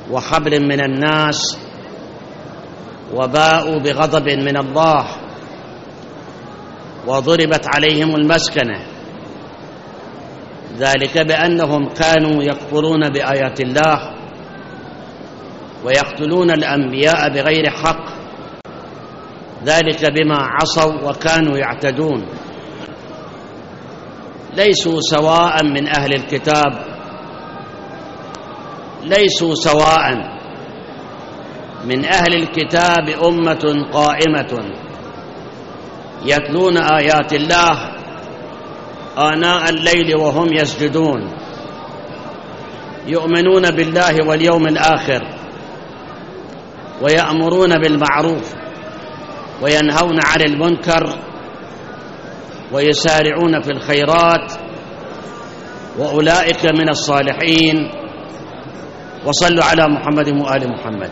وحبل من الناس، وباءوا بغضب من الله، وضربت عليهم المسكنة، ذلك بأنهم كانوا يكفرون بآيات الله ويقتلون الأنبياء بغير حق، ذلك بما عصوا وكانوا يعتدون. ليسوا سواء من أهل الكتاب، ليسوا سواء من أهل الكتاب أمة قائمة يتلون آيات الله آناء الليل وهم يسجدون، يؤمنون بالله واليوم الآخر، ويأمرون بالمعروف وينهون عن المنكر، ويسارعون في الخيرات، وأولئك من الصالحين. وصلوا على محمد وآل محمد.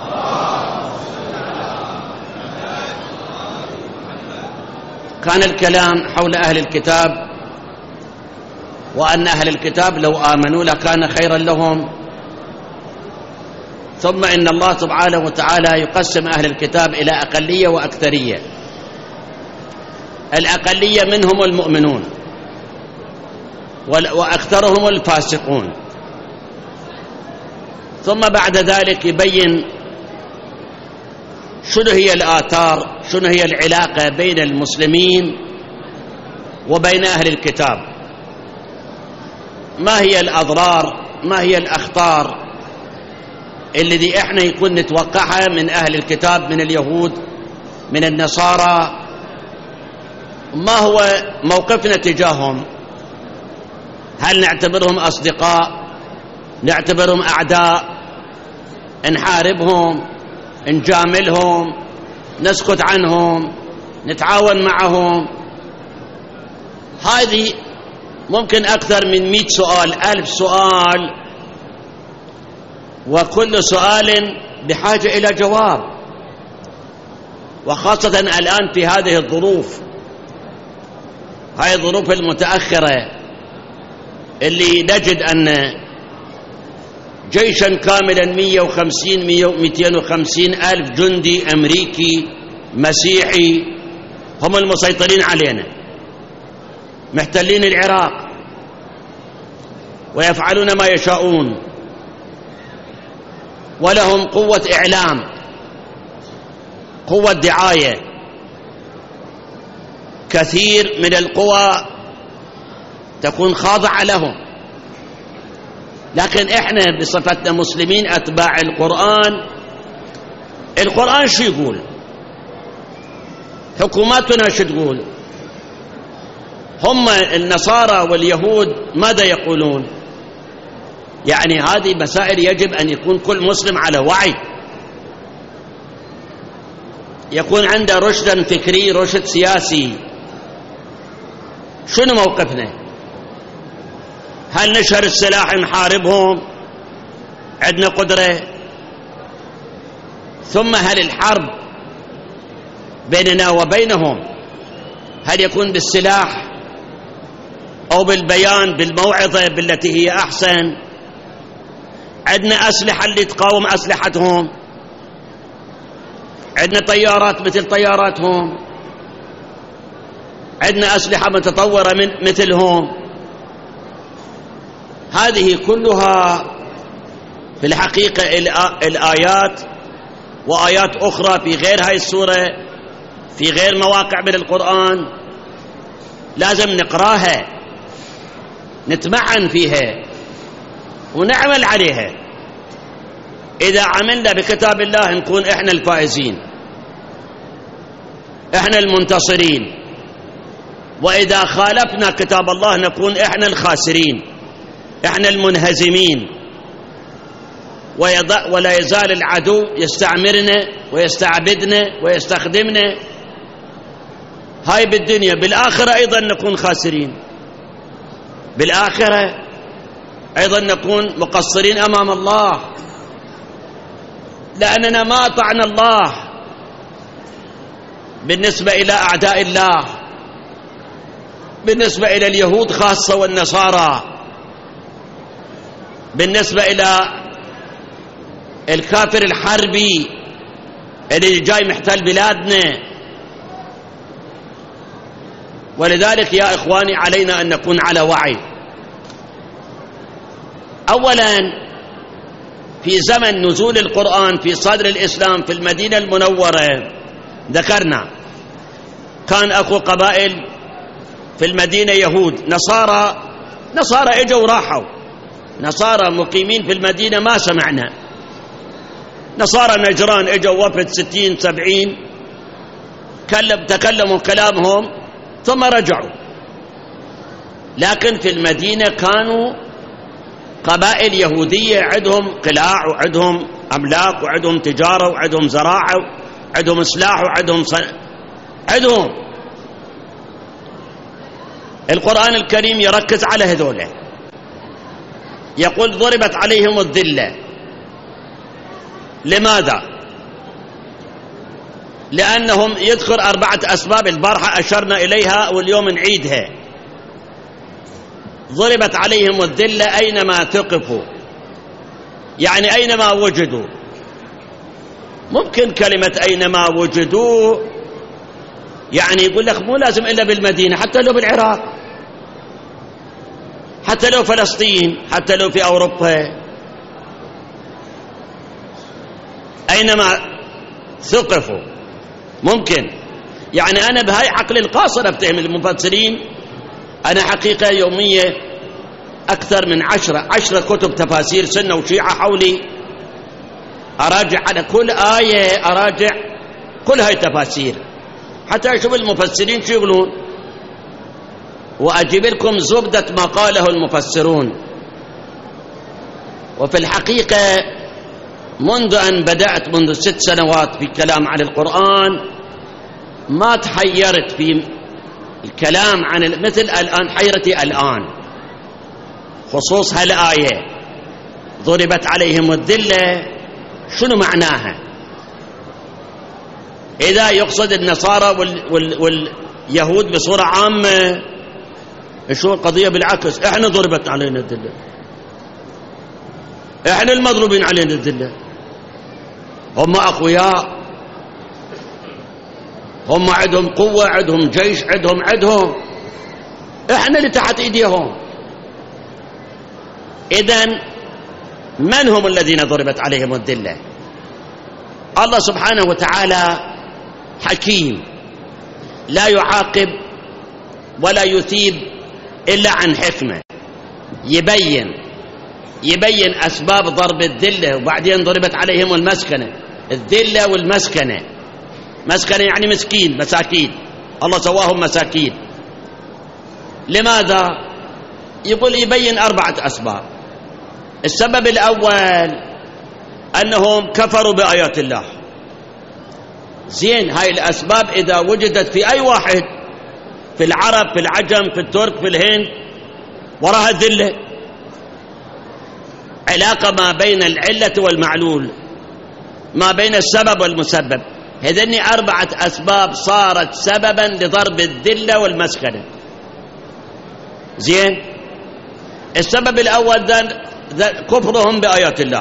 كان الكلام حول أهل الكتاب، وأن أهل الكتاب لو آمنوا لكان خيرا لهم، ثم إن الله سبحانه وتعالى يقسم أهل الكتاب إلى أقلية وأكثرية. الأقلية منهم المؤمنون، وأكثرهم الفاسقون. ثم بعد ذلك يبين شنو هي الآثار، شنو هي العلاقة بين المسلمين وبين أهل الكتاب، ما هي الأضرار، ما هي الأخطار الذي احنا يكون نتوقعها من أهل الكتاب، من اليهود، من النصارى، ما هو موقفنا تجاههم؟ هل نعتبرهم أصدقاء، نعتبرهم أعداء، نحاربهم، نجاملهم، نسكت عنهم، نتعاون معهم؟ هذه ممكن أكثر من 100 سؤال، 1000 سؤال، وكل سؤال بحاجة إلى جواب. وخاصة الآن في هذه الظروف، هاي الظروف المتأخرة اللي نجد أن جيشا كاملا 150 ألف جندي أمريكي مسيحي هم المسيطرين علينا، محتلين العراق ويفعلون ما يشاءون، ولهم قوة إعلام، قوة دعاية. كثير من القوى تكون خاضعة لهم. لكن احنا بصفتنا مسلمين أتباع القرآن شو يقول؟ حكوماتنا شو تقول؟ هم النصارى واليهود ماذا يقولون؟ يعني هذه مسائل يجب أن يكون كل مسلم على وعي، يكون عنده رشد فكري، رشد سياسي. شنو موقفنا؟ هل نشهر السلاح نحاربهم؟ عندنا قدرة؟ ثم هل الحرب بيننا وبينهم هل يكون بالسلاح أو بالبيان، بالموعظة، بالتي هي أحسن؟ عندنا أسلحة اللي تقاوم أسلحتهم، عندنا طيارات مثل طياراتهم، عندنا أسلحة متطورة مثلهم. هذه كلها في الحقيقة الآيات وآيات أخرى في غير هاي السورة، في غير مواقع من القرآن، لازم نقراها، نتمعن فيها ونعمل عليها. إذا عملنا بكتاب الله نكون إحنا الفائزين، إحنا المنتصرين، وإذا خالفنا كتاب الله نكون إحنا الخاسرين، إحنا المنهزمين. ولا يزال العدو يستعمرنا ويستعبدنا ويستخدمنا، هاي بالدنيا. بالآخرة أيضا نكون خاسرين، بالآخرة أيضا نكون مقصرين أمام الله، لأننا ما أطعنا الله بالنسبة إلى أعداء الله، بالنسبة إلى اليهود خاصة والنصارى، بالنسبة إلى الكافر الحربي اللي جاي محتل بلادنا. ولذلك يا إخواني علينا أن نكون على وعي. أولا في زمن نزول القرآن في صدر الإسلام في المدينة المنورة ذكرنا كان أكو قبائل في المدينة يهود نصارى اجوا وراحوا، نصارى مقيمين في المدينة ما سمعنا، نصارى نجران اجوا وفد 60-70 تكلموا كلامهم ثم رجعوا. لكن في المدينة كانوا قبائل يهودية عندهم قلاع وعندهم أملاك وعندهم تجارة وعندهم زراعة وعندهم سلاح وعندهم عندهم. القرآن الكريم يركز على هذولا، يقول ضربت عليهم الذلة. لماذا؟ لأنهم يذكر 4 أسباب، البارحة أشرنا إليها واليوم نعيدها. ضربت عليهم الذلة أينما ثقفوا، يعني أينما وجدوا. ممكن كلمة أينما وجدوا يعني يقول لك مو لازم إلا بالمدينة، حتى لو بالعراق، حتى لو فلسطين، حتى لو في أوروبا، أينما ثقفوا ممكن. يعني أنا بهاي عقل القاصر أفتهم المفسرين. أنا حقيقة يومية أكثر من 10 كتب تفاسير سنة وشيعة حولي، أراجع على كل آية، أراجع كل هاي تفاسير حتى أشوف المفسرين شو يقولون، وأجيب لكم زبدة ما قاله المفسرون. وفي الحقيقة منذ أن بدأت منذ 6 سنوات في كلام عن القرآن ما تحيرت في الكلام عن مثل الآن حيرتي الآن، خصوص هالآية ضربت عليهم الذلة. شنو معناها؟ إذا يقصد النصارى واليهود بصورة عامة، شو القضية؟ بالعكس، إحنا ضربت علينا الذلة، إحنا المضروبين علينا الذلة. هم أقوياء، هم عندهم قوة، عندهم جيش، عندهم إحنا اللي تحت إيديهم. إذن من هم الذين ضربت عليهم الذلة؟ الله سبحانه وتعالى حكيم لا يعاقب ولا يثيب إلا عن حكمة، يبين أسباب ضرب الذلة. وبعدين ضربت عليهم المسكنة، الذلة والمسكنة. مسكنة يعني مسكين، مساكين، الله سواهم مساكين. لماذا؟ يقول يبين 4 أسباب. السبب الأول أنهم كفروا بآيات الله. زين، هاي الأسباب إذا وجدت في أي واحد، في العرب، في العجم، في الترك، في الهند، وراها الذلة. علاقة ما بين العلة والمعلول، ما بين السبب والمسبب. هذين 4 أسباب صارت سببا لضرب الذلة والمسكنة. زين، السبب الأول كفرهم بآيات الله.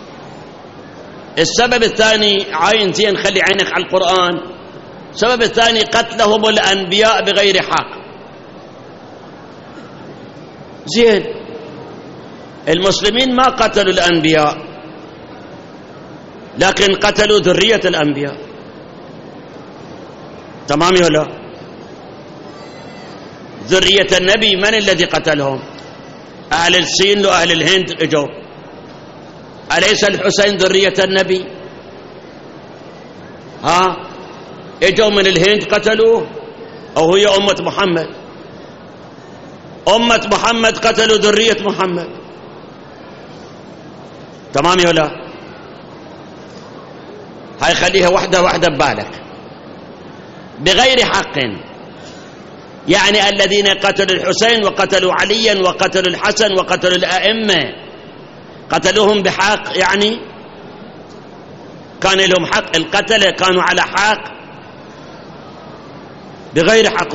السبب الثاني عين، زين خلي عينك على القرآن. السبب الثاني قتلهم الأنبياء بغير حق. زين، المسلمين ما قتلوا الأنبياء، لكن قتلوا ذرية الأنبياء. تمام ولا؟ ذرية النبي من الذي قتلهم؟ أهل الصين وأهل الهند اجوا. أليس الحسين ذرية النبي؟ اجوا من الهند قتلوه، أو هي أمة محمد؟ أمة محمد قتلوا ذرية محمد. تمام ولا؟ هاي خليها واحدة ببالك. بغير حق، يعني الذين قتلوا الحسين وقتلوا عليا وقتلوا الحسن وقتلوا الأئمة قتلوهم بحق، يعني كان لهم حق، القتلة كانوا على حق. بغير حق،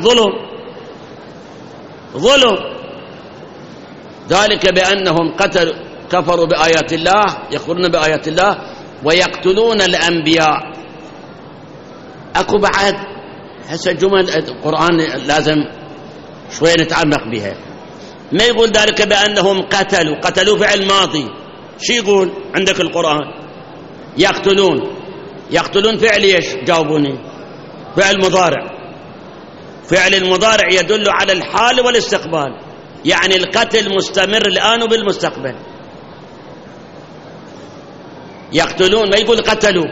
ظلم. ذلك بأنهم كفروا بآيات الله، يكفرون بآيات الله ويقتلون الأنبياء. أكو بعد هسه جمل القرآن لازم شوية نتعمق بها. ما يقول ذلك بأنهم قتلوا فعل ماضي. شو يقول عندك القرآن؟ يقتلون فعل ايش؟ جاوبوني. فعل مضارع. فعل المضارع يدل على الحال والاستقبال، يعني القتل مستمر الآن وبالمستقبل. يقتلون، ما يقول قتلوا.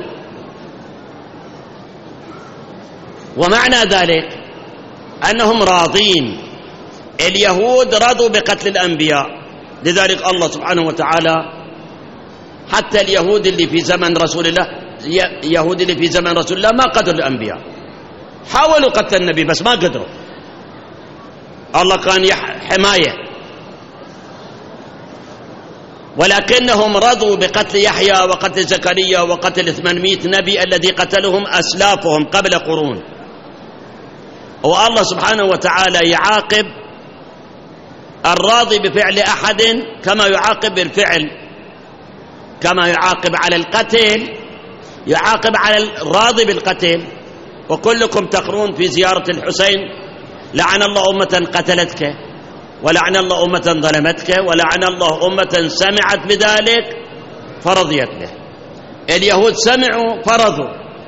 ومعنى ذلك أنهم راضين. اليهود رضوا بقتل الأنبياء، لذلك الله سبحانه وتعالى حتى اليهود اللي في زمن رسول الله، اليهود اللي في زمن رسول الله ما قتلوا الأنبياء، حاولوا قتل النبي بس ما قدروا. الله كان حماية. ولكنهم رضوا بقتل يحيى وقتل زكريا وقتل 800 نبي الذي قتلهم أسلافهم قبل قرون. والله سبحانه وتعالى يعاقب الراضي بفعل أحد كما يعاقب بالفعل، كما يعاقب على القتل يعاقب على الراضي بالقتل. وكلكم تقرون في زيارة الحسين: لعن الله أمة قتلتك، ولعن الله أمة ظلمتك، ولعن الله أمة سمعت بذلك فرضيت به. اليهود سمعوا فرضوا.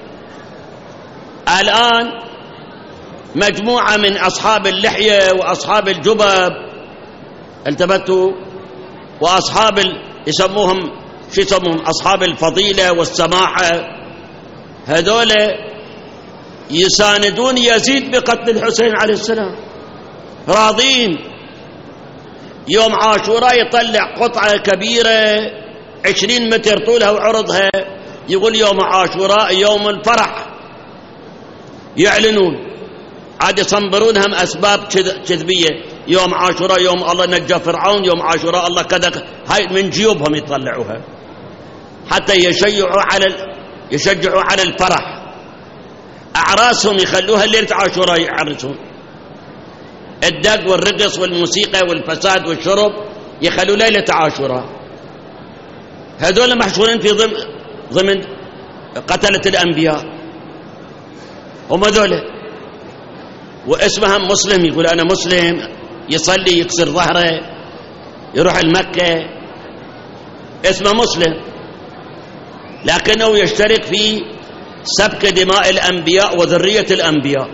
الآن مجموعة من أصحاب اللحية وأصحاب الجبب التبتوا، وأصحاب يسموهم أصحاب الفضيلة والسماحة، هذول يساندون يزيد بقتل الحسين عليه السلام، راضين. يوم عاشوراء يطلع قطعة كبيرة 20 متر طولها وعرضها، يقول يوم عاشوراء يوم الفرح، يعلنون. عاد يصنبرونهم أسباب كذبية: يوم عاشوراء يوم الله نجى فرعون، يوم عاشوراء الله كذا. هاي من جيوبهم يطلعوها حتى يشجعوا على الفرح. أعراسهم يخلوها ليلة عاشوراء يعرسون. الدق والرقص والموسيقى والفساد والشرب يخلوا ليلة عاشوراء. هذول محشورين في ضمن قتلة الأنبياء. هم هذول واسمهم مسلم، يقول أنا مسلم، يصلي يكسر ظهره، يروح المكة، اسمه مسلم، لكنه يشترك في سفك دماء الأنبياء وذرية الأنبياء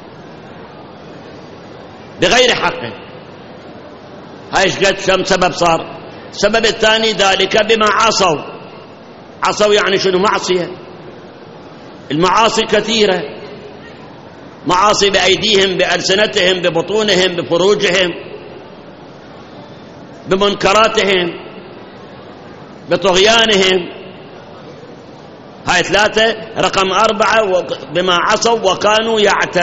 بغير حق. هاي قد كم سبب صار. السبب الثاني ذلك بما عصوا يعني شنو؟ معصية. المعاصي كثيرة، معاصي بأيديهم، بألسنتهم، ببطونهم، بفروجهم، بمنكراتهم، بطغيانهم. هاي 3. رقم 4 بما عصوا وكانوا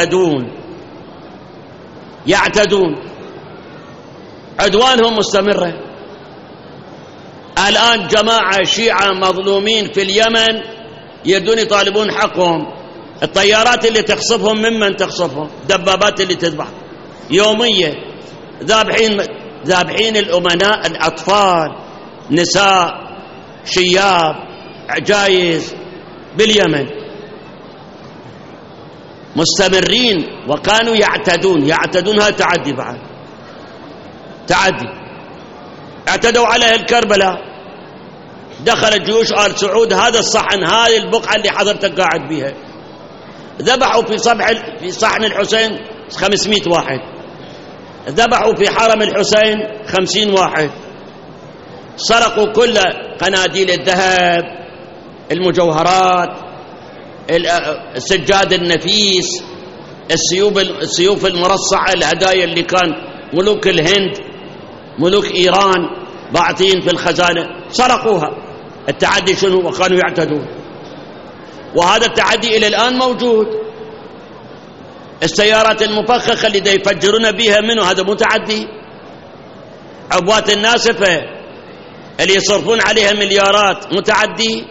يعتدون. عدوانهم مستمرة. الآن جماعة شيعة مظلومين في اليمن يردون يطالبون حقهم. الطيارات اللي تخصفهم ممن تخصفهم؟ دبابات اللي تذبح يومية. ذابحين الأمناء، الأطفال، نساء، شياب، عجايز باليمن مستمرين. وكانوا يعتدون. هذا تعدي، بعد تعدي. اعتدوا على الكربلاء، دخلت جيوش آل سعود هذا الصحن، هذه البقعة اللي حضرتك قاعد بيها، ذبحوا في صحن الحسين 500 واحد، ذبحوا في حرم الحسين 50 واحد، سرقوا كل قناديل الذهب، المجوهرات، السجاد النفيس، السيوف المرصعة، الهدايا اللي كان ملوك الهند ملوك إيران باعثين في الخزانة سرقوها. التعدي شنو؟ وكانوا يعتدون. وهذا التعدي إلى الآن موجود. السيارات المفخخة اللي يفجرون بها منه، هذا متعدي. عبوات الناسفة اللي يصرفون عليها مليارات، متعدي.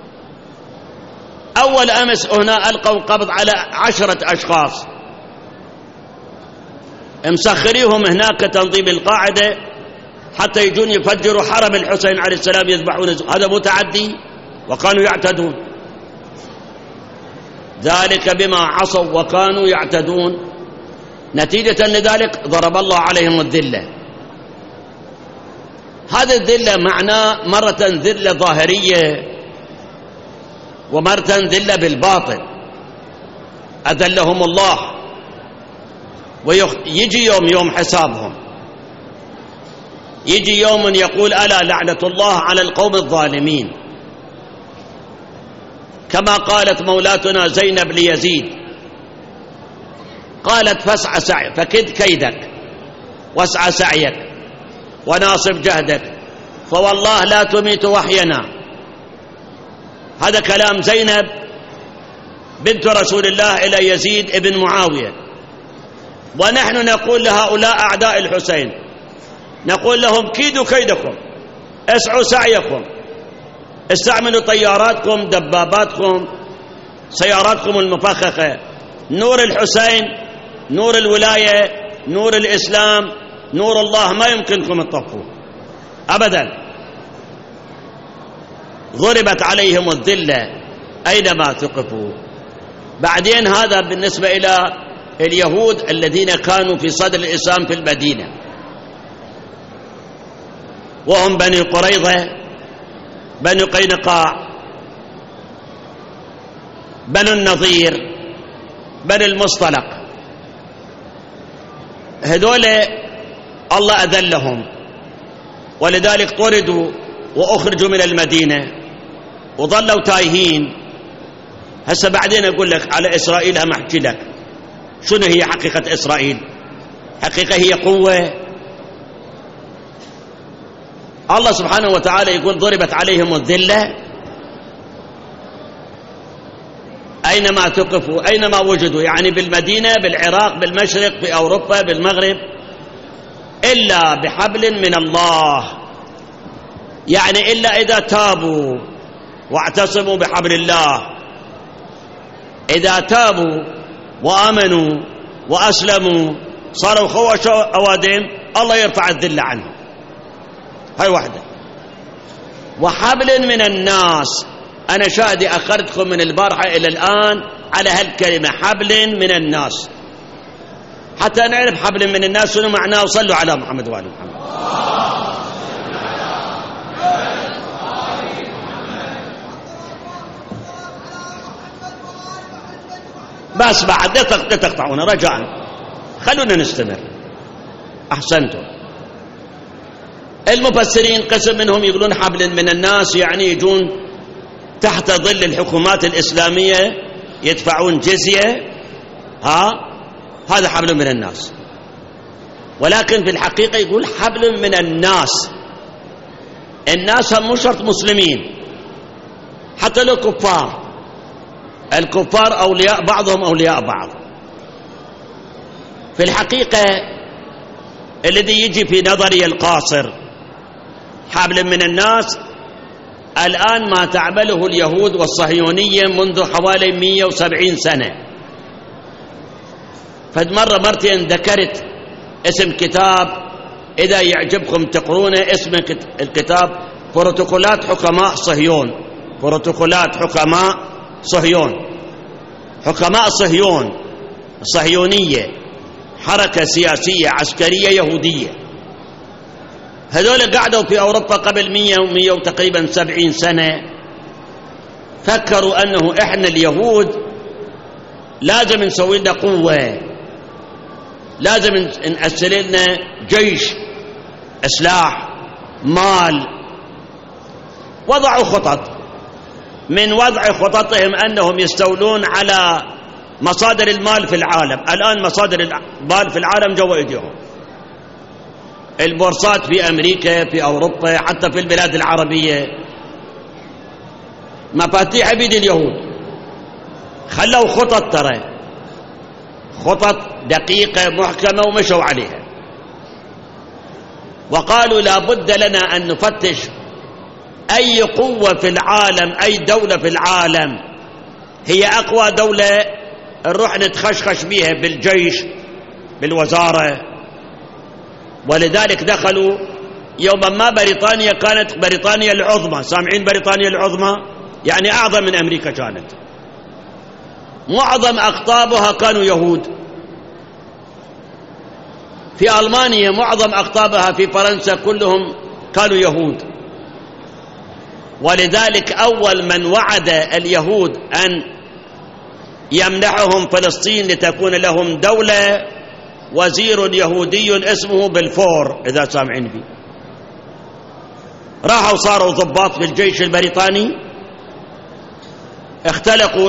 أول أمس هنا ألقوا قبض على 10 أشخاص مسخريهم هناك تنظيم القاعدة حتى يجون يفجروا حرم الحسين عليه السلام، يذبحون. هذا متعدي. وكانوا يعتدون، ذلك بما عصوا وكانوا يعتدون، نتيجة لذلك ضرب الله عليهم الذلة. هذه الذلة معناه مرة ذلة ظاهرية ومرة ذلة بالباطن، أذلهم الله، ويجي يوم حسابهم، يجي يوم يقول ألا لعنة الله على القوم الظالمين، كما قالت مولاتنا زينب ليزيد، قالت فاسعى سعيك، فكد كيدك واسعى سعيك وناصب جهدك فوالله لا تميت وحينا. هذا كلام زينب بنت رسول الله إلى يزيد ابن معاوية. ونحن نقول لهؤلاء أعداء الحسين، نقول لهم كيدوا كيدكم، اسعوا سعيكم، استعملوا طياراتكم، دباباتكم، سياراتكم المفخخة، نور الحسين، نور الولاية، نور الإسلام، نور الله ما يمكنكم تطفوه أبدا. ضربت عليهم الذلة أينما ثقفوا. بعدين هذا بالنسبة إلى اليهود الذين كانوا في صدر الإسلام في المدينة، وهم بني قريظة، بني قينقاع، بني النضير، بني المصطلق. هذول الله أذلهم، ولذلك طردوا وأخرجوا من المدينة وظلوا تايهين. هسه بعدين أقول لك على إسرائيل، هم أحكي لك شنو هي حقيقة إسرائيل. حقيقة هي قوة. الله سبحانه وتعالى يقول ضربت عليهم الذلة أينما ثقفوا، أينما وجدوا، يعني بالمدينة، بالعراق، بالمشرق، في أوروبا، بالمغرب، إلا بحبل من الله، يعني إلا إذا تابوا واعتصموا بحبل الله. إذا تابوا وآمنوا وأسلموا صاروا خوش أوادم، الله يرفع الذلة عنهم. هاي واحدة. وحبل من الناس، أنا شاهدي أخرتكم من البارحة إلى الآن على هالكلمة حبل من الناس، حتى نعرف حبل من الناس شنو معناه. وصلوا على محمد وآل محمد. بس بعد لا تقطعونا رجاء، خلونا نستمر. أحسنتم. المفسرين قسم منهم يقولون حبل من الناس يعني يجون تحت ظل الحكومات الإسلامية يدفعون جزية، هذا حبل من الناس. ولكن في الحقيقة يقول حبل من الناس. الناس هم مو شرط مسلمين، حتى لو كفار. الكفار أولياء بعضهم أولياء بعض. في الحقيقة الذي يجي في نظري القاصر حبل من الناس الآن ما تعمله اليهود والصهيونية منذ حوالي 170 سنة. فمرة مرتين ذكرت اسم كتاب، إذا يعجبكم تقرونه، اسم الكتاب بروتوكولات حكماء صهيون. بروتوكولات حكماء صهيون. حكماء صهيون، الصهيونية حركة سياسية عسكرية يهودية. هذول قعدوا في أوروبا قبل 100 وتقريبا 70 سنة. فكروا أنه إحنا اليهود لازم نسوي لنا قوة، لازم نأسس لنا جيش، سلاح، مال. وضعوا خطط. من وضع خططهم أنهم يستولون على مصادر المال في العالم. الآن مصادر المال في العالم جوا إيديهم. البورصات في أمريكا، في أوروبا، حتى في البلاد العربية، مفاتيح بيد اليهود. خلوا خطط، ترى خطط دقيقة محكمة ومشوا عليها. وقالوا لا بد لنا أن نفتش أي قوة في العالم، أي دولة في العالم هي أقوى دولة، نروح نتخشخش بيها بالجيش، بالوزارة. ولذلك دخلوا يوما ما بريطانيا، كانت بريطانيا العظمى، سامعين بريطانيا العظمى؟ يعني أعظم من أمريكا كانت، معظم أقطابها كانوا يهود. في ألمانيا معظم أقطابها، في فرنسا كلهم كانوا يهود. ولذلك أول من وعد اليهود أن يمنحهم فلسطين لتكون لهم دولة وزير يهودي اسمه بلفور، إذا سامعين به. راحوا صاروا ضباط في الجيش البريطاني، اختلقوا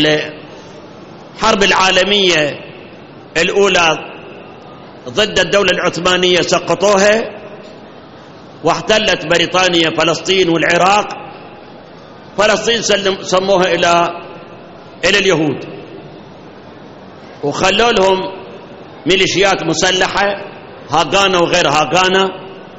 الحرب العالمية الأولى ضد الدولة العثمانية، سقطوها، واحتلت بريطانيا فلسطين والعراق. فلسطين سموها إلى اليهود، وخلوا لهم ميليشيات مسلحة، هاغانا وغير هاغانا،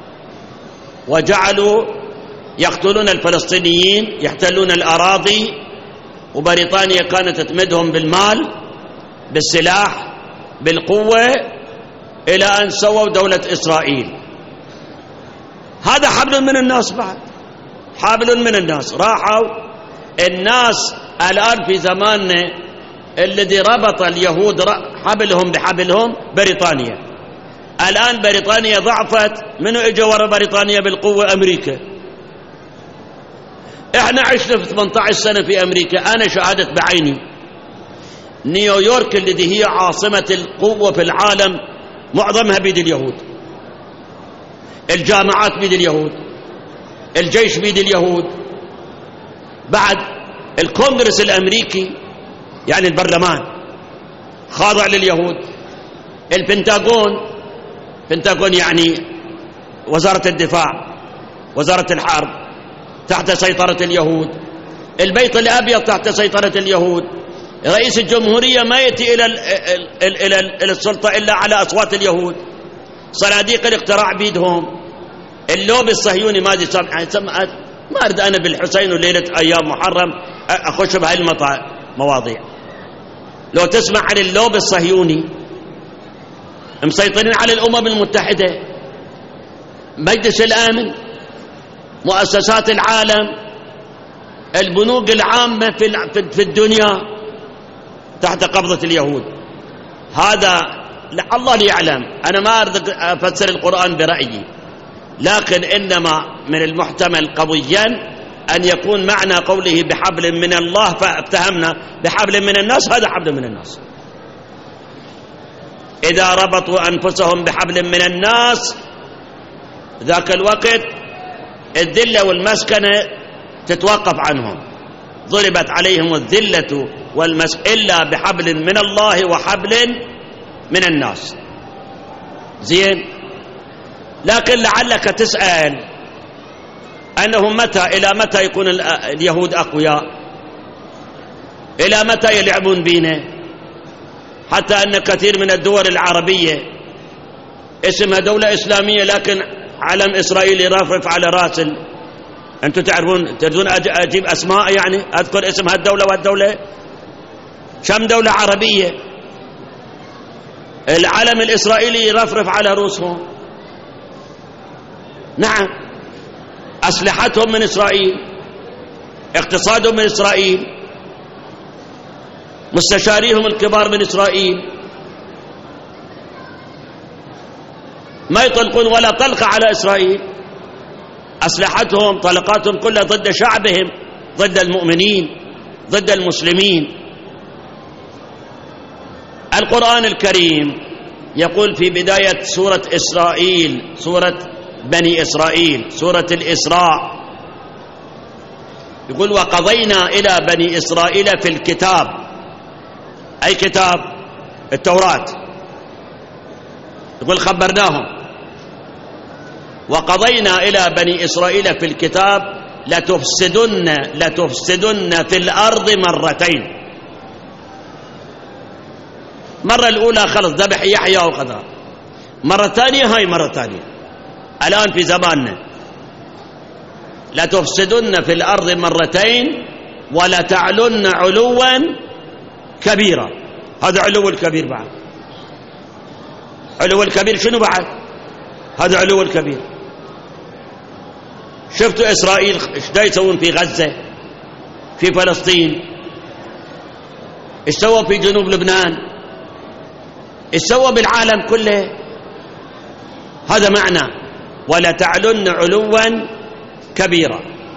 وجعلوا يقتلون الفلسطينيين، يحتلون الأراضي. وبريطانيا كانت تمدهم بالمال، بالسلاح، بالقوة، إلى أن سووا دولة إسرائيل. هذا حبل من الناس، بعد حبل من الناس. راحوا الناس الآن في زماننا الذي ربط اليهود حبلهم بحبلهم بريطانيا. الآن بريطانيا ضعفت، منو اجى ورا بريطانيا بالقوة؟ أمريكا. احنا عشنا في 18 سنة في أمريكا، أنا شاهدت بعيني نيويورك التي هي عاصمة القوة في العالم معظمها بيد اليهود، الجامعات بيد اليهود، الجيش بيد اليهود، بعد الكونغرس الأمريكي يعني البرلمان خاضع لليهود، البنتاغون يعني وزارة الدفاع، وزارة الحرب تحت سيطرة اليهود، البيت الأبيض تحت سيطرة اليهود، رئيس الجمهورية ما يأتي إلى السلطة إلا على أصوات اليهود، صناديق الاقتراع بيدهم، اللوبي الصهيوني ما أدري ما أريد أنا بالحسين وليلة أيام محرم أخش بهاي المواضيع. لو تسمع عن اللوبي الصهيوني مسيطرين على الأمم المتحدة، مجلس الأمن، مؤسسات العالم، البنوك العامة في الدنيا تحت قبضة اليهود. هذا الله يعلم، أنا ما أريد أفسر القرآن برأيي، لكن إنما من المحتمل قويا أن يكون معنى قوله بحبل من الله، فافتهمنا بحبل من الناس، هذا حبل من الناس. إذا ربطوا أنفسهم بحبل من الناس ذاك الوقت الذلة والمسكنة تتوقف عنهم، ضربت عليهم الذلة والمسكنة إلا بحبل من الله وحبل من الناس. زين، لكن لعلك تسأل أنهم إلى متى يكون اليهود أقوياء؟ إلى متى يلعبون بينا؟ حتى أن كثير من الدول العربية اسمها دولة إسلامية لكن علم إسرائيل يرفرف على راس أنتم تريدون أجيب أسماء يعني أذكر اسم هالدولة والدولة؟ كم دولة عربية العلم الإسرائيلي يرفرف على رؤوسهم. نعم، أسلحتهم من إسرائيل، اقتصادهم من إسرائيل، مستشاريهم الكبار من إسرائيل، ما يطلقون ولا طلقة على إسرائيل. أسلحتهم طلقاتهم كلها ضد شعبهم، ضد المؤمنين، ضد المسلمين. القرآن الكريم يقول في بداية سورة إسرائيل، سورة بني إسرائيل، سورة الإسراء، يقول وقضينا إلى بني إسرائيل في الكتاب، أي كتاب؟ التوراة. يقول خبرناهم وقضينا إلى بني إسرائيل في الكتاب لتفسدن في الأرض مرتين. مرة الأولى خلص ذبح يحيى وقدره، مرة ثانية هاي مرة ثانية الآن في زماننا، لتفسدن في الأرض مرتين ولتعلن علوا كبيرا. هذا علو الكبير بعد، علو الكبير شنو بعد؟ هذا علو الكبير. شفتوا إسرائيل ايش دا يسوون في غزة؟ في فلسطين؟ إيش سوى في جنوب لبنان؟ إيش سوى بالعالم كله؟ هذا معنى ولتعلن علوا كبيرا.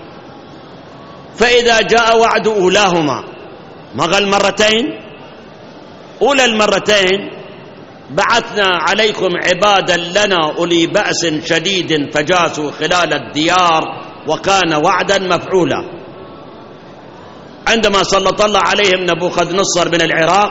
فإذا جاء وعد أولاهما، ما قال مرتين؟ أولى المرتين بعثنا عليكم عبادا لنا أولي بأس شديد فجاسوا خلال الديار وكان وعدا مفعولا. عندما سلط الله عليهم نبوخذ نصر من العراق،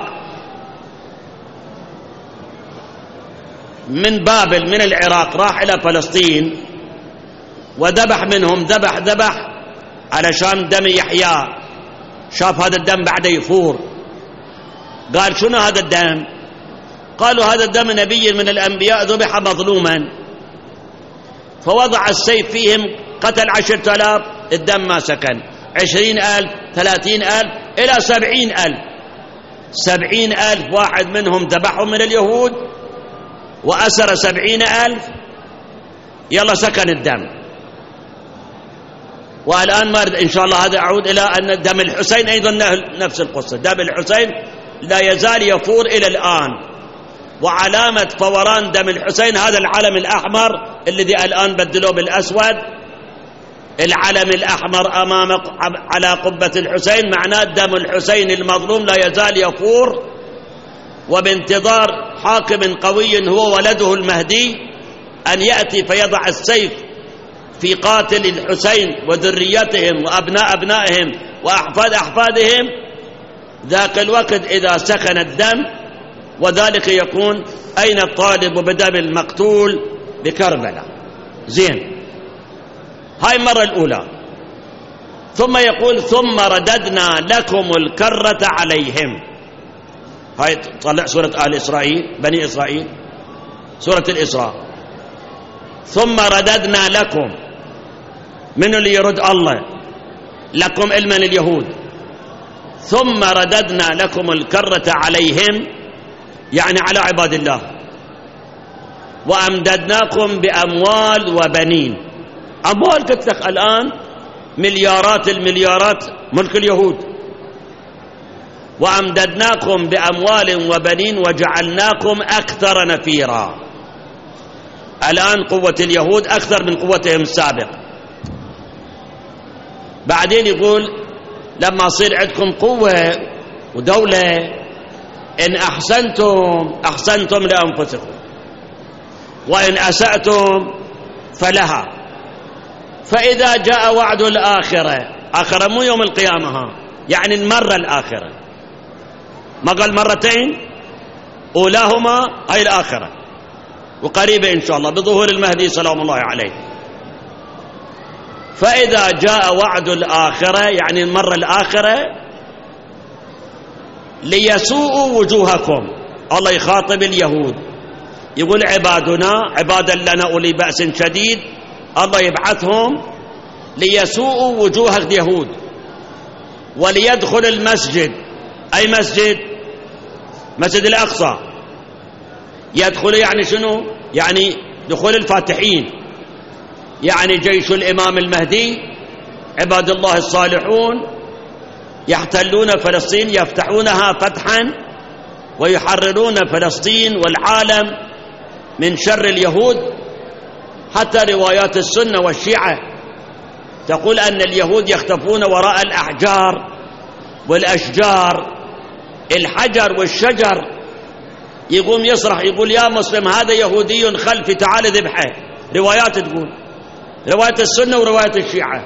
من بابل من العراق راح إلى فلسطين وذبح منهم ذبح علشان دم يحيى. شاف هذا الدم بعده يفور، قال شنو هذا الدم؟ قالوا هذا الدم نبي من الأنبياء ذبح مظلوما، فوضع السيف فيهم قتل 10,000، الدم ما سكن. 20,000 30,000 إلى 70,000. 70,000 واحد منهم ذبحهم من اليهود وأسر 70,000. يلا سكن الدم. والآن ما إن شاء الله هذا أعود إلى أن دم الحسين أيضا نفس القصة. دم الحسين لا يزال يفور إلى الآن، وعلامة فوران دم الحسين هذا العلم الأحمر الذي الآن بدلوه بالأسود. العلم الأحمر أمامك على قبة الحسين معناه دم الحسين المظلوم لا يزال يفور، وبانتظار حاكم قوي هو ولده المهدي أن يأتي فيضع السيف في قاتل الحسين وذريتهم وأبناء أبنائهم وأحفاد أحفادهم. ذاك الوقت إذا سكن الدم، وذلك يكون أين الطالب بدم المقتول بكربلاء. زين، هاي المرة الأولى. ثم يقول ثم رددنا لكم الكرة عليهم. هاي طلع سورة آل إسرائيل، بني إسرائيل، سورة الإسراء. ثم رددنا لكم، من اللي يرد الله؟ لكم علما اليهود. ثم رددنا لكم الكرة عليهم يعني على عباد الله، وأمددناكم بأموال وبنين. أموال تتلق الآن مليارات المليارات ملك اليهود. وأمددناكم بأموال وبنين وجعلناكم أكثر نفيرا. الآن قوة اليهود أكثر من قوتهم السابق. بعدين يقول لما يصير عندكم قوة ودولة إن أحسنتم لأنفسكم، وإن أسأتم فلها. فإذا جاء وعد الآخرة، آخرة مو يوم القيامة، يعني المرة الآخرة، ما قال مرتين، أولاهما أي الآخرة، وقريبة إن شاء الله بظهور المهدي سلام الله عليه. فإذا جاء وعد الآخرة يعني المرة الآخرة، ليسوءوا وجوهكم. الله يخاطب اليهود يقول عبادا لنا أولي بأس شديد، الله يبعثهم ليسوءوا وجوه اليهود وليدخل المسجد. أي مسجد؟ مسجد الأقصى. يدخل يعني شنو؟ يعني دخول الفاتحين، يعني جيش الإمام المهدي، عباد الله الصالحون يحتلون فلسطين، يفتحونها فتحا ويحررون فلسطين والعالم من شر اليهود. حتى روايات السنة والشيعة تقول أن اليهود يختفون وراء الأحجار والأشجار، الحجر والشجر. يقوم يصرخ يقول يا مسلم هذا يهودي خلفي تعال ذبحه. روايات تقول، رواية السنة ورواية الشيعة.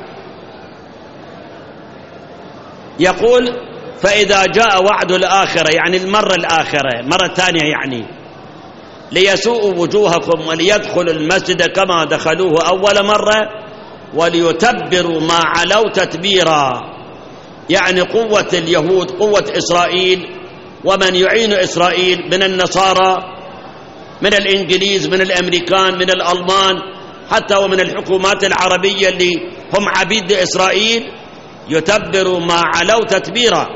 يقول فإذا جاء وعد الآخرة يعني المرة الآخرة، مرة ثانية، يعني ليسوءوا وجوهكم وليدخلوا المسجد كما دخلوه أول مرة وليتبروا ما علوا تتبيرا. يعني قوة اليهود، قوة إسرائيل ومن يعين إسرائيل من النصارى، من الإنجليز، من الأمريكان، من الألمان، حتى ومن الحكومات العربية اللي هم عبيد لإسرائيل، يتبروا ما علوا تتبيرا.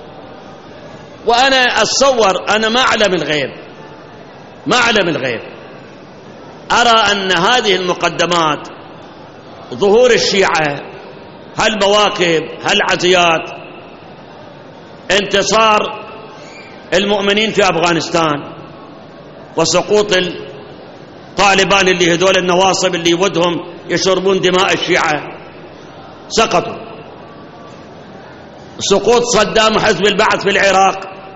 وأنا أتصور، أنا ما أعلم الغيب، ما أعلم الغيب، أرى أن هذه المقدمات، ظهور الشيعة، هالمواكب، هالعزيات، انتصار المؤمنين في أفغانستان وسقوط الطالبان اللي هذول النواصب اللي ودهم يشربون دماء الشيعة سقطوا، سقوط صدام وحزب البعث في العراق،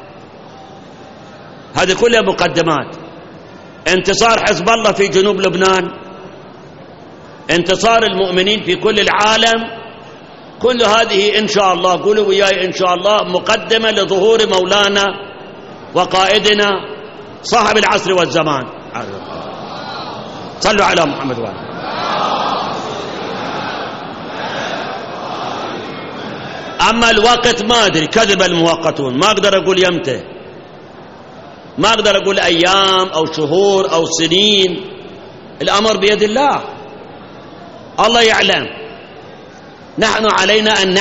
هذه كلها مقدمات. انتصار حزب الله في جنوب لبنان، انتصار المؤمنين في كل العالم، كل هذه إن شاء الله، قولوا وياي إن شاء الله، مقدمة لظهور مولانا وقائدنا صاحب العصر والزمان. صلوا على محمد وآله. أما الوقت ما أدري، كذب الموقتون، ما أقدر أقول يمتى، ما أقدر أقول أيام أو شهور أو سنين، الأمر بيد الله، الله يعلم. نحن علينا أن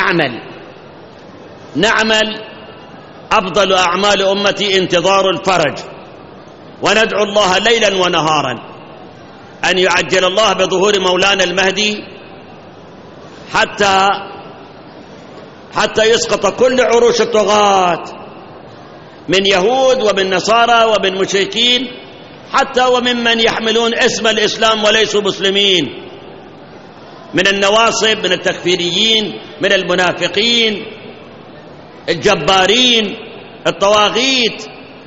نعمل أفضل أعمال أمتي انتظار الفرج، وندعو الله ليلا ونهارا أن يعجل الله بظهور مولانا المهدي حتى يسقط كل عروش الطغاة من يهود ومن نصارى ومن مشركين، حتى وممن يحملون اسم الإسلام وليسوا مسلمين، من النواصب، من التكفيريين، من المنافقين، الجبارين، الطواغيت.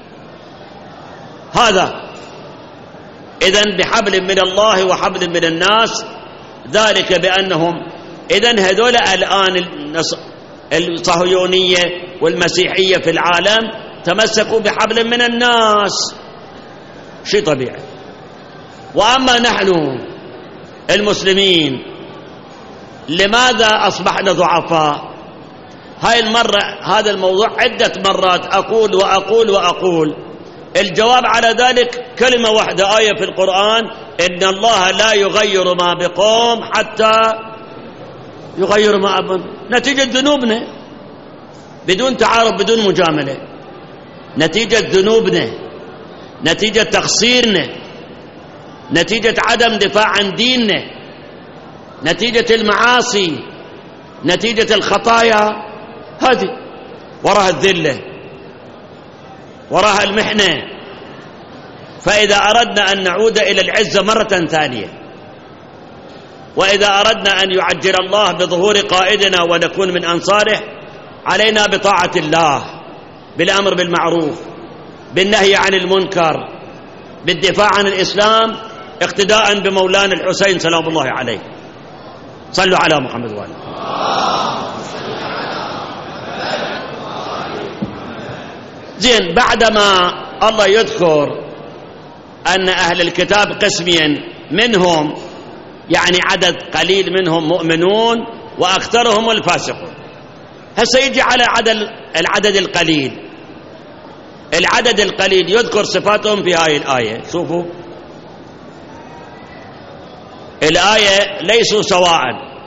هذا إذن بحبل من الله وحبل من الناس، ذلك بأنهم إذن هذول الآن الصهيونية والمسيحية في العالم تمسكوا بحبل من الناس، شيء طبيعي. وأما نحن المسلمين لماذا أصبحنا ضعفاء؟ هاي المرة هذا الموضوع عدة مرات أقول الجواب على ذلك كلمة واحدة، آية في القرآن: إن الله لا يغير ما بقوم حتى يغير ما نتيجة ذنوبنا، بدون تعارف، بدون مجاملة، نتيجة ذنوبنا، نتيجة تقصيرنا، نتيجة عدم دفاع عن ديننا، نتيجة المعاصي، نتيجة الخطايا، هذه وراها الذلة، وراها المحنة. فإذا أردنا أن نعود إلى العزة مرة ثانية، وإذا أردنا أن يعجل الله بظهور قائدنا ونكون من أنصاره، علينا بطاعة الله، بالأمر بالمعروف، بالنهي عن المنكر، بالدفاع عن الإسلام، اقتداء بمولانا الحسين سلام الله عليه. صلوا على محمد وآله. زين، بعدما الله يذكر أن أهل الكتاب قسمين، منهم يعني عدد قليل منهم مؤمنون وأكثرهم الفاسقون، هسه يجي على العدد القليل. العدد القليل يذكر صفاتهم في هاي الآية. شوفوا الآية: ليسوا سواء،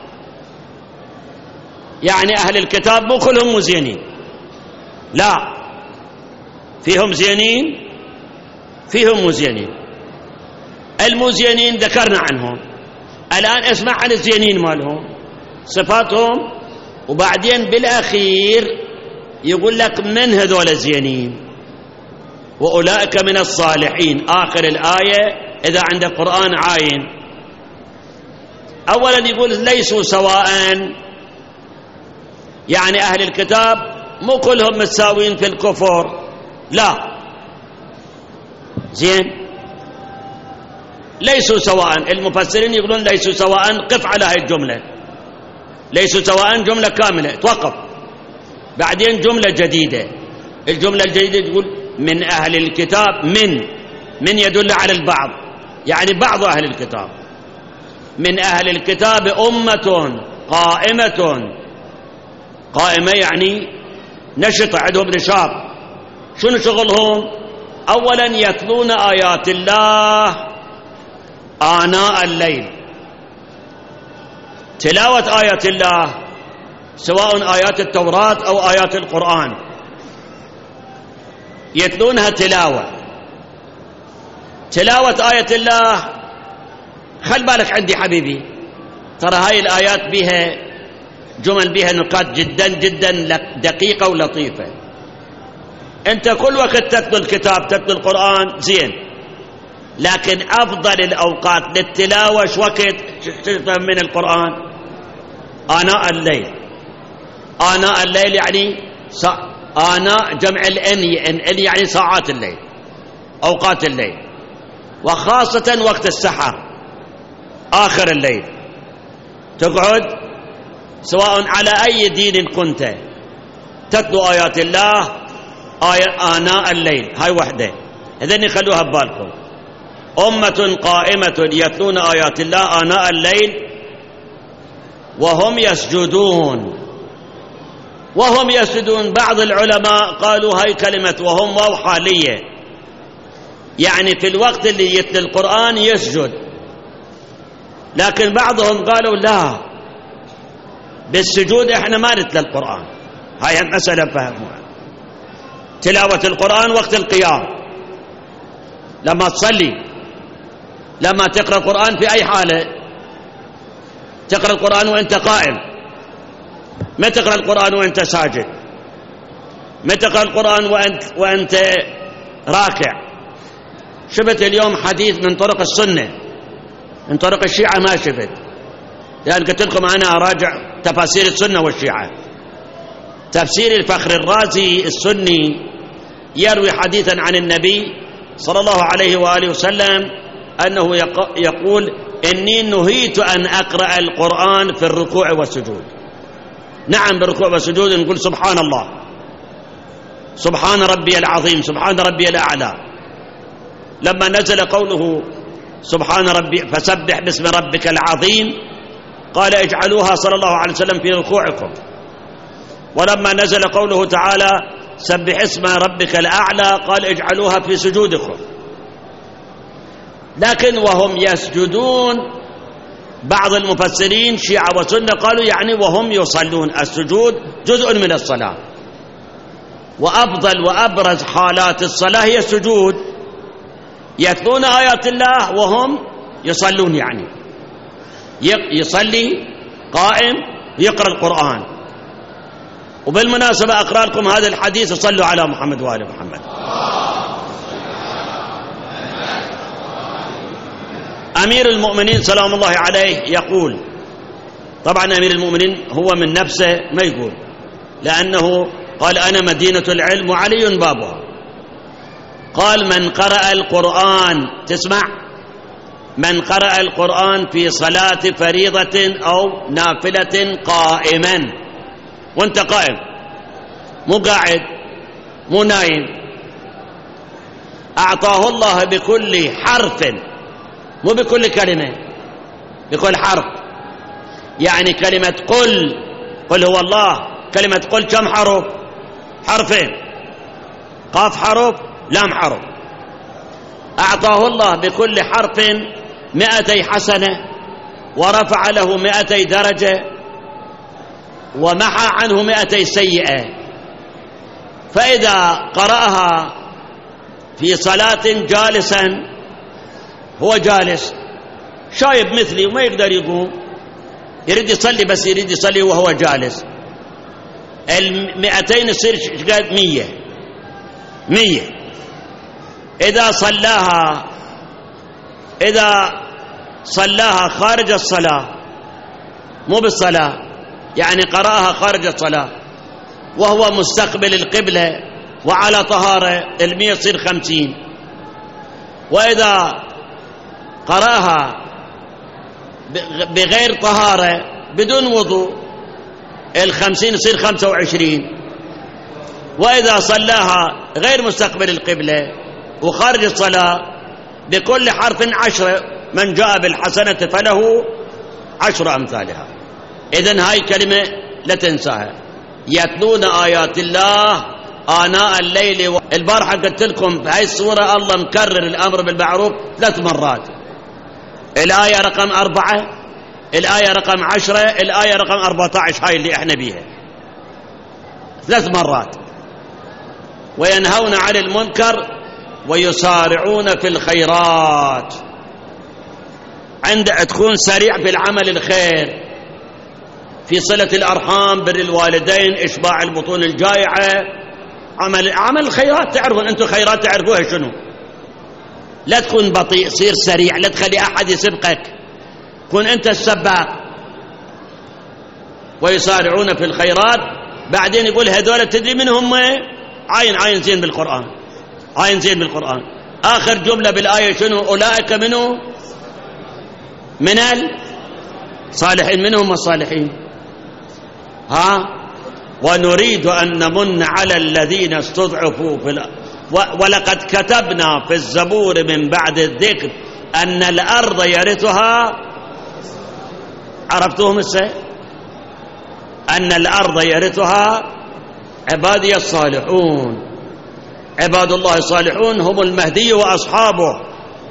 يعني أهل الكتاب مو كلهم مزينين، لا، فيهم زينين، فيهم مزينين. المزينين ذكرنا عنهم، الآن اسمع عن الزينين مالهم، صفاتهم، وبعدين بالأخير يقول لك من هذول الزينين: وأولئك من الصالحين. آخر الآية إذا عندك قرآن عاين. أولا يقول ليسوا سواء، يعني أهل الكتاب مو كلهم متساويين في الكفر، لا، زين، ليسوا سواء. المفسرين يقولون ليسوا سواء، قف على هاي الجملة، ليسوا سواء جملة كاملة، توقف، بعدين جملة جديدة. الجملة الجديدة تقول من أهل الكتاب، من يدل على البعض، يعني بعض أهل الكتاب. من أهل الكتاب أمة قائمة يعني نشطة، عندهم نشاط. شنو شغلهم؟ أولا يتلون آيات الله آناء الليل. تلاوة آيات الله، سواء آيات التوراة أو آيات القرآن، يتلونها تلاوة آية الله. خل بالك عندي حبيبي، ترى هاي الآيات بها جمل، بها نقاط جدا جدا دقيقة ولطيفة. أنت كل وقت تتلو الكتاب تتلو القرآن زين، لكن أفضل الأوقات للتلاوة شو وقت من القرآن؟ آناء الليل. آناء الليل يعني آناء جمع الإن يعني ساعات الليل، أوقات الليل، وخاصة وقت السحر آخر الليل تقعد سواء على أي دين كنت تتلو آيات الله آناء الليل. هاي وحدة، إذن خلوها ببالكم. أمة قائمة يتلون آيات الله آناء الليل وهم يسجدون. وهم يسجدون بعض العلماء قالوا هاي كلمة وهم واو حالية، يعني في الوقت اللي يتلى القرآن يسجد، لكن بعضهم قالوا لا، بالسجود احنا ما نتلى القرآن. هاي المسألة فهموها. تلاوة القرآن وقت القيام، لما تصلي، لما تقرأ القرآن في أي حالة، تقرأ القرآن وأنت قائم، ما تقرأ القرآن وأنت ساجد، ما تقرأ القرآن وأنت راكع. شفت اليوم حديث من طرق السنة، من طرق الشيعة ما شفت، لأن قلت لكم أنا أراجع تفاسير السنة والشيعة. تفسير الفخر الرازي السني يروي حديثا عن النبي صلى الله عليه وآله وسلم أنه يقول إني نهيت أن أقرأ القرآن في الركوع والسجود. نعم، بالركوع والسجود نقول سبحان الله، سبحان ربي العظيم، سبحان ربي الأعلى. لما نزل قوله سبحان ربي فسبح باسم ربك العظيم قال اجعلوها صلى الله عليه وسلم في ركوعكم. ولما نزل قوله تعالى سبح اسم ربك الأعلى قال اجعلوها في سجودكم. لكن وهم يسجدون، بعض المفسرين شيعة وسنة قالوا يعني وهم يصلون. السجود جزء من الصلاة، وأفضل وأبرز حالات الصلاة هي السجود. يتلون آيات الله وهم يصلون، يعني يصلي قائم يقرأ القرآن. وبالمناسبة أقرأ لكم هذا الحديث: صلوا على محمد وآل محمد. أمير المؤمنين سلام الله عليه يقول، طبعا أمير المؤمنين هو من نفسه ما يقول، لأنه قال أنا مدينة العلم وعلي بابها. قال من قرأ القرآن، تسمع، من قرأ القرآن في صلاة فريضة أو نافلة قائما، وانت قائم مو قاعد مو نايم، أعطاه الله بكل حرف، مو بكل كلمة، بكل حرف. يعني كلمة قل هو الله، كلمة قل كم حرف؟ حرفين، قاف حرف لام حرف. أعطاه الله بكل حرف 200 حسنة، ورفع له 200 درجة، ومحى عنه 200 سيئة. فإذا قرأها في صلاة جالسا، هو جالس شايب مثلي وما يقدر يقوم، يريد يصلي، بس يريد يصلي وهو جالس، 200 يصير قد 100. إذا صلاها خارج الصلاة، مو بالصلاة، يعني قرأها خارج الصلاة وهو مستقبل القبلة وعلى طهارة، 100 يصير 50. وإذا قرأها بغير طهارة بدون وضوء، 50 يصير 25. وإذا صلاها غير مستقبل القبلة وخارج الصلاة بكل حرف 10، من جاء بالحسنة فله 10 أمثالها. إذن هاي كلمة لا تنساها. يتلون آيات الله آناء الليل. البارحة قلت لكم في هاي السورة الله مكرر الأمر بالمعروف 3 مرات. الآية رقم 4، الآية رقم 10، الآية رقم 14، هاي اللي احنا بيها 3 مرات. وينهون عن المنكر ويسارعون في الخيرات. عندك تكون سريع في العمل الخير، في صلة الأرحام، بر الوالدين، إشباع البطون الجائعة، عمل الخيرات. تعرفون أنتم خيرات تعرفوها شنو؟ لا تكون بطيء، صير سريع، لا تخلي أحد يسبقك، كن أنت السباق. ويسارعون في الخيرات. بعدين يقول هذول تدري من هم؟ عين زين بالقرآن، عين زين بالقرآن. آخر جملة بالآية شنو؟ أولئك منه من الصالحين. منهم الصالحين. ونريد أن نمن على الذين استضعفوا في الأرض ولقد كتبنا في الزبور من بعد الذكر أن الأرض يرثها. عرفتوهم السيء؟ أن الأرض يرثها عبادي الصالحون. عباد الله الصالحون هم المهدي وأصحابه.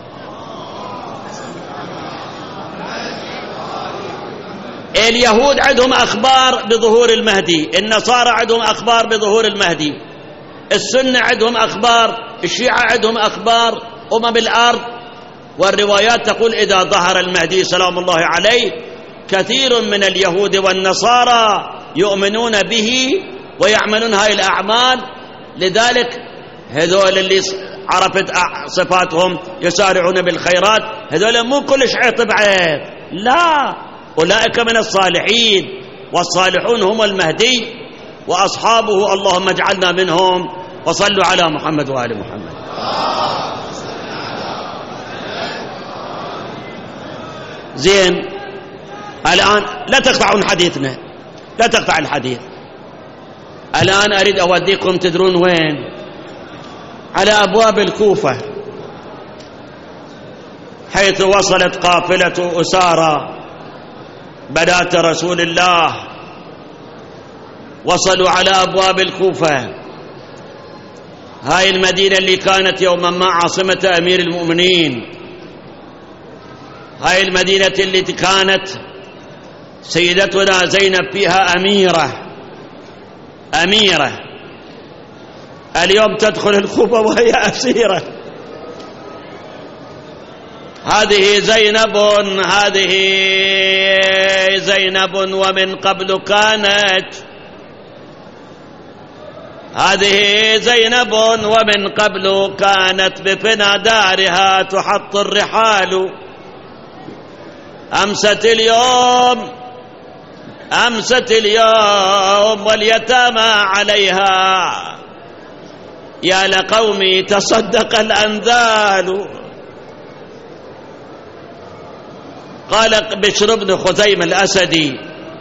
اليهود عندهم أخبار بظهور المهدي، النصارى عندهم أخبار بظهور المهدي، السنة عندهم أخبار، الشيعة عندهم أخبار، بالأرض. والروايات تقول إذا ظهر المهدي سلام الله عليه كثير من اليهود والنصارى يؤمنون به ويعملون هاي الأعمال. لذلك هذول اللي عرفت صفاتهم يسارعون بالخيرات، هذول مو كلش عيط بعيد، لا، أولئك من الصالحين، والصالحون هم المهدي وأصحابه. اللهم اجعلنا منهم. وصلوا على محمد وآل محمد. زين، الآن لا تقطعون حديثنا، لا تقطع الحديث. الآن أريد أوديكم تدرون وين؟ على أبواب الكوفة، حيث وصلت قافلة أسارى بنات رسول الله. وصلوا على أبواب الكوفة، هاي المدينة اللي كانت يوما ما عاصمة أمير المؤمنين، هاي المدينة اللي كانت سيدتنا زينب فيها أميرة. اليوم تدخل الكوفة وهي أسيرة. هذه زينب ومن قبل كانت، هذه زينب ومن قبل كانت بفنا دارها تحط الرحال. أمست اليوم واليتامى عليها، يا لقومي تصدق الأنذال. قال بشر بن خزيمة الأسدي: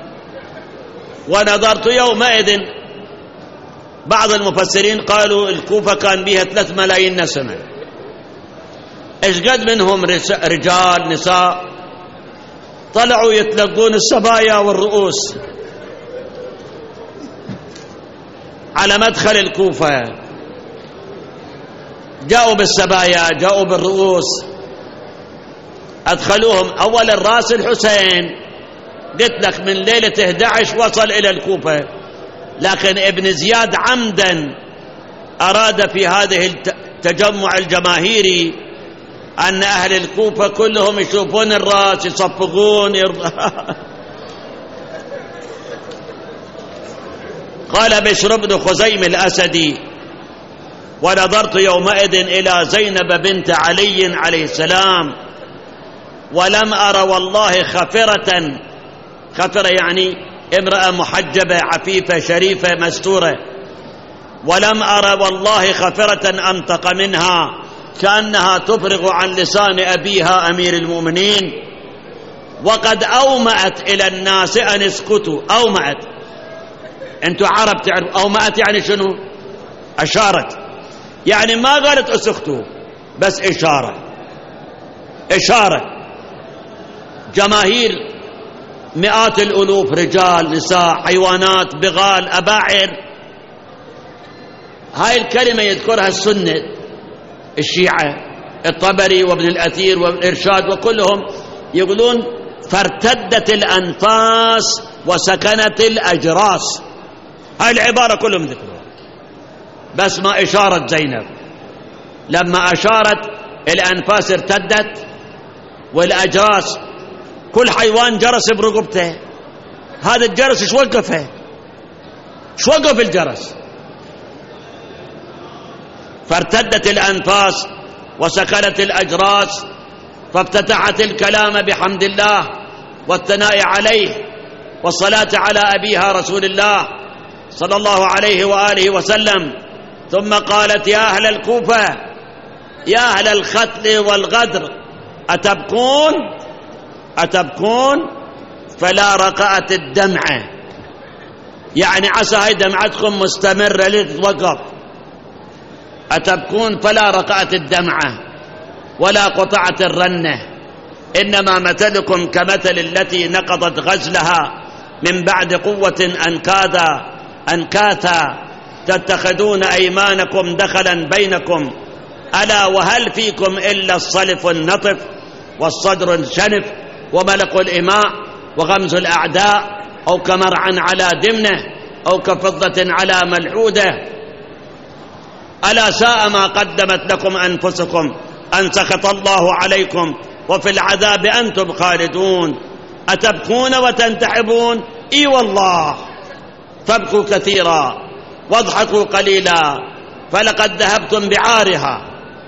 ونظرت يومئذ. بعض المفسرين قالوا الكوفة كان بها 3 ملايين نسمة. ايش قد منهم رجال نساء طلعوا يتلقون السبايا والرؤوس على مدخل الكوفة، جاءوا بالسبايا، جاءوا بالرؤوس، أدخلوهم. أول الراس الحسين، قلت لك من ليلة 11 وصل إلى الكوفة، لكن ابن زياد عمدا أراد في هذه التجمع الجماهيري أن أهل الكوفة كلهم يشوفون الرأس يصفقون قال بشر بن خزيم الأسدي: ونظرت يومئذ إلى زينب بنت علي عليه السلام ولم أر والله خفرة يعني امرأة محجبة عفيفة شريفة مستورة، ولم أر والله خفرة أنطق منها، كأنها تفرغ عن لسان أبيها أمير المؤمنين. وقد أومأت إلى الناس أن اسكتوا. أومأت، أنتوا عرب تعرف أومأت يعني شنو؟ أشارت، يعني ما قالت اسكتوا، بس إشارة. جماهير مئات الألوف، رجال نساء حيوانات بغال أباعر. هاي الكلمة يذكرها السنة، الشيعة، الطبري وابن الأثير والإرشاد وكلهم يقولون فارتدت الأنفاس وسكنت الأجراس. هاي العبارة كلهم ذكروها، بس ما إشارة زينب. لما أشارت الأنفاس ارتدت والأجراس، كل حيوان جرس برقبته. هذا الجرس ايش وقفه؟ ايش وقف الجرس؟ فارتدت الأنفاس وسكنت الأجراس، فافتتحت الكلام بحمد الله والثناء عليه والصلاة على أبيها رسول الله صلى الله عليه وآله وسلم. ثم قالت: يا أهل الكوفة، يا أهل الختل والغدر، أتبكون؟ فلا رقعت الدمعة، يعني عسى هاي دمعتكم مستمرة لتتوقف. أتبكون فلا رقعت الدمعة ولا قطعت الرنة، إنما مثلكم كمثل التي نقضت غزلها من بعد قوة أنكاثا تتخذون أيمانكم دخلا بينكم، ألا وهل فيكم إلا الصلف النطف والصدر الشنف وملق الإماء وغمز الأعداء، أو كمرعى على دمنه أو كفضة على ملحوده. ألا ساء ما قدمت لكم أنفسكم أن سخط الله عليكم وفي العذاب أنتم خالدون. أتبكون وتنتحبون؟ إي والله، فابكوا كثيرا واضحكوا قليلا، فلقد ذهبتم بعارها.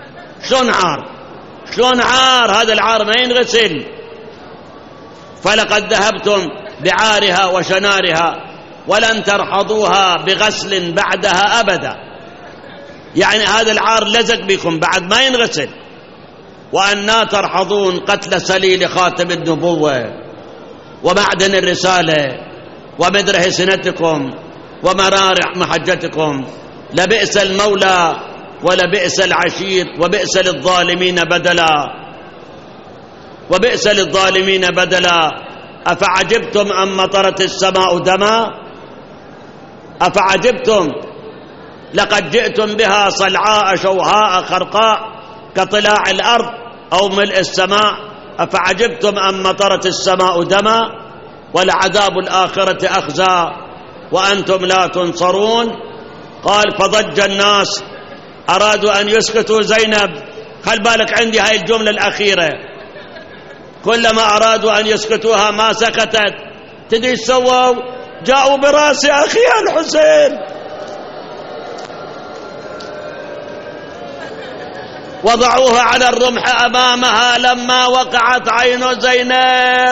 شلون عار؟ هذا العار ما ينغسل. فلقد ذهبتم بعارها وشنارها ولن ترحضوها بغسل بعدها أبدا، يعني هذا العار لزق بكم بعد ما ينغسل. وأنا ترحضون قتل سليل خاتم النبوة ومعدن الرسالة ومدره سنتكم ومرارع محجتكم. لبئس المولى ولبئس العشير وبئس للظالمين بدلا. أفعجبتم أن مطرت السماء دما؟ أفعجبتم؟ لقد جئتم بها صلعاء شوهاء خرقاء كطلاع الأرض أو ملء السماء. أفعجبتم أن مطرت السماء دما؟ ولعذاب الآخرة أخزى وأنتم لا تنصرون. قال: فضج الناس، أرادوا أن يسكتوا زينب. خل بالك عندي هاي الجملة الأخيرة، كلما أرادوا أن يسكتوها ما سكتت. تدري سووا؟ جاءوا براس أخيها الحسين وضعوها على الرمح أمامها. لما وقعت عين زينب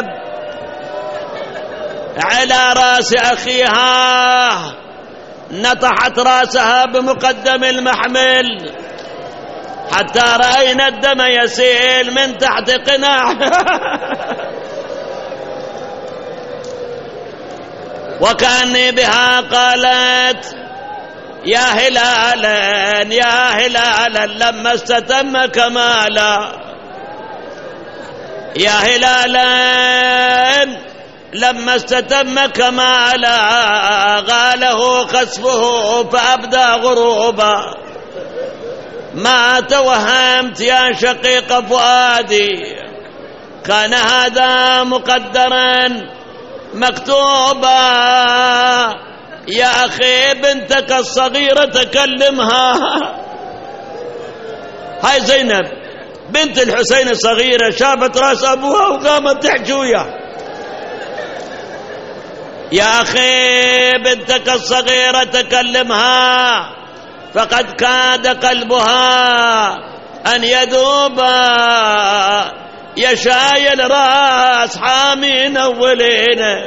على راس أخيها نطحت راسها بمقدم المحمل حتى رأينا الدم يسيل من تحت قناع وكأني بها قالت: يا هلالا لما استتم كمالا، يا هلالا لما استتم كمالا، غاله خسفه فأبدى غروبا. ما توهمت يا شقيق فؤادي، كان هذا مقدرا مكتوبا. يا أخي بنتك الصغيرة تكلمها. هاي زينب بنت الحسين الصغيرة شافت راس أبوها وقامت تحكي وياه. يا أخي بنتك الصغيرة تكلمها، فقد كاد قلبها أن يذوبا. يا شايل راس حامين أولينا،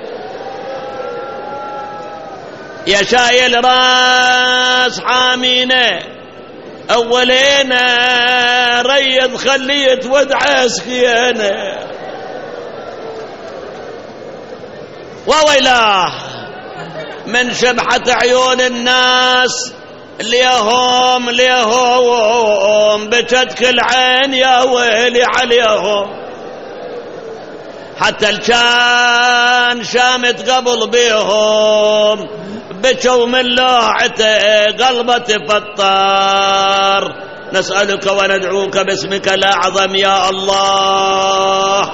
يا شايل راس حامينا أولينا، ريض خليه ودع سخيانه. وويلاه من شبحة عيون الناس ليهم بشتك العين، يا ويلي عليهم. حتى الكان شامت قبل بيهم، بكوا من لوعته قلبه تفطر. نسألك وندعوك باسمك الأعظم يا الله.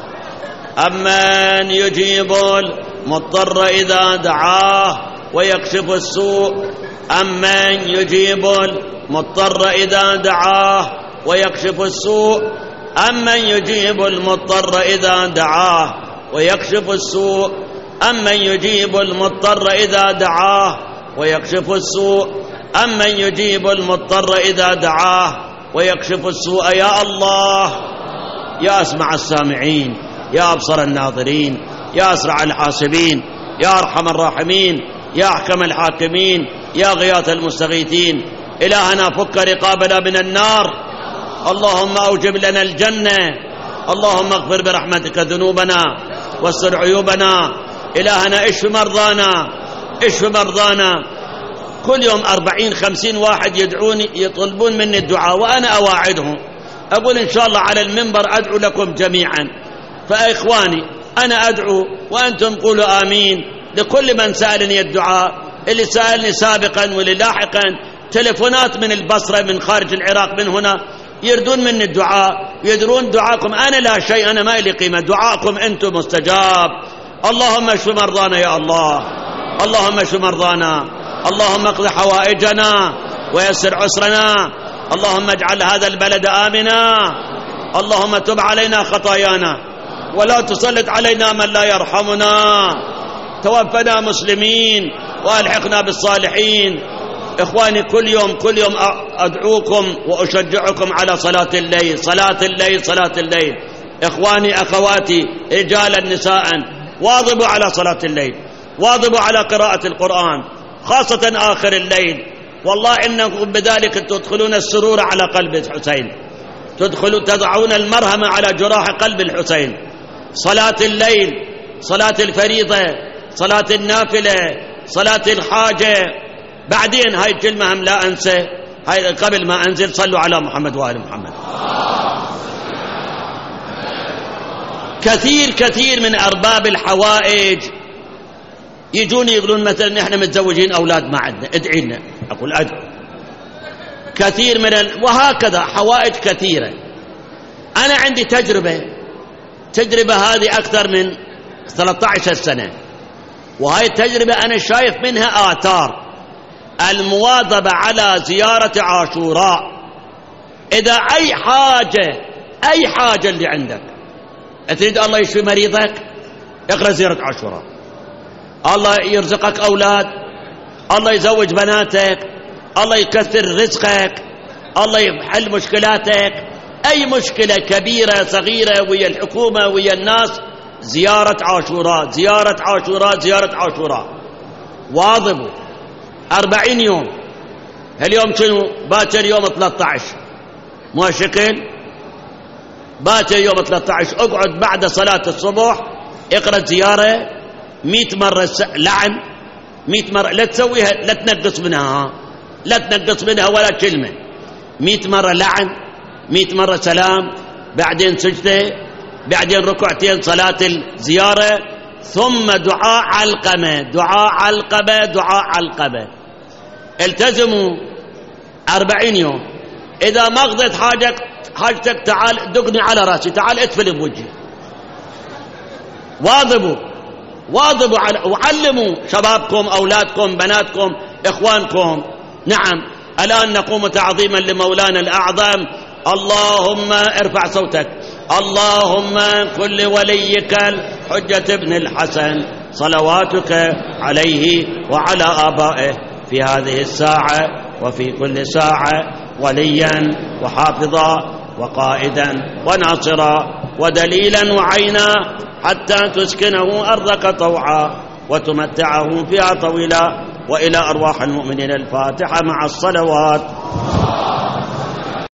أمن يجيب المضطر إذا دعاه ويكشف السوء، أمن يجيب المضطر إذا دعاه ويكشف السوء، أمن يجيب المضطر إذا دعاه ويكشف السوء، أمن يجيب المضطر إذا دعاه ويكشف السوء، أمن يجيب المضطر إذا دعاه ويكشف السوء. يا الله، يا أسمع السامعين، يا أبصر الناظرين، يا أسرع الحاسبين، يا أرحم الراحمين، يا أحكم الحاكمين، يا غياث المستغيثين. إلهنا فك رقابنا من النار، اللهم أوجب لنا الجنة، اللهم اغفر برحمتك ذنوبنا واستر عيوبنا. إلهنا اشف مرضانا، اشف مرضانا. كل يوم 40-50 واحد يدعوني يطلبون مني الدعاء، وأنا أواعدهم أقول إن شاء الله على المنبر أدعو لكم جميعا. فإخواني أنا أدعو وأنتم قولوا آمين لكل من سألني الدعاء، اللي سألني سابقا واللي لاحقا، تلفونات من البصرة، من خارج العراق، من هنا، يردون مني الدعاء، يدرون دعاءكم أنا لا شيء، أنا ما لي قيمة، دعاءكم أنتم مستجاب. اللهم اشف مرضانا يا الله، اللهم اشف مرضانا، اللهم اقض حوائجنا ويسر عسرنا، اللهم اجعل هذا البلد آمنا، اللهم تب علينا خطايانا ولا تسلط علينا من لا يرحمنا، توفنا مسلمين والحقنا بالصالحين. إخواني كل يوم أدعوكم وأشجعكم على صلاة الليل، صلاة الليل، صلاة الليل. إخواني أخواتي رجالا نساء، واظبوا على صلاة الليل، واظبوا على قراءة القرآن، خاصة آخر الليل. والله إنكم بذلك تدخلون السرور على قلب الحسين، تضعون المرهم على جراح قلب الحسين. صلاة الليل، صلاة الفريضة، صلاة النافلة، صلاة الحاجة. بعدين هاي الكلمة هم لا أنسى، هاي قبل ما أنزل صلوا على محمد وآل محمد. كثير من أرباب الحوائج يجوني يقولون مثلا نحن متزوجين أولاد ما عندنا، ادعي لنا. أقول أدعو. كثير من وهكذا حوائج كثيرة. أنا عندي تجربة هذه أكثر من 13 سنة، وهاي التجربة أنا شايف منها آثار. المواظبة على زيارة عاشوراء. إذا أي حاجة اللي عندك تريد الله يشفي مريضك، اقرأ زيارة عاشوراء. الله يرزقك أولاد، الله يزوج بناتك، الله يكثر رزقك، الله يحل مشكلاتك. أي مشكلة كبيرة صغيرة ويا الحكومة ويا الناس، زيارة عاشوراء، زيارة عاشوراء، زيارة عاشوراء. واظبوا 40 يوم. اليوم شنو؟ باكر يوم 13، مو شكل باكر يوم 13. اقعد بعد صلاة الصبح اقرأ زيارة 100 مرة لعن، 100 مرة. لا تسويها، لا تنقص منها، لا تنقص منها ولا كلمة. 100 مرة لعن، 100 مرة سلام، بعدين سجدة، بعدين ركعتين صلاة الزيارة، ثم دعاء علقمة، دعاء علقمة، دعاء علقمة. التزموا 40 يوم. إذا ما قضيت حاجتك تعال دقني على رأسي، تعال اتفل بوجهي. واظبوا وعلموا شبابكم، أولادكم، بناتكم، إخوانكم. نعم، الآن نقوم تعظيما لمولانا الأعظم. اللهم ارفع صوتك. اللهم كل وليك الحجة ابن الحسن صلواتك عليه وعلى آبائه في هذه الساعة وفي كل ساعة وليا وحافظا وقائدا وناصرا ودليلا وعينا، حتى تسكنه أرضك طوعا وتمتعه فيها طويلا. وإلى أرواح المؤمنين الفاتحة مع الصلوات.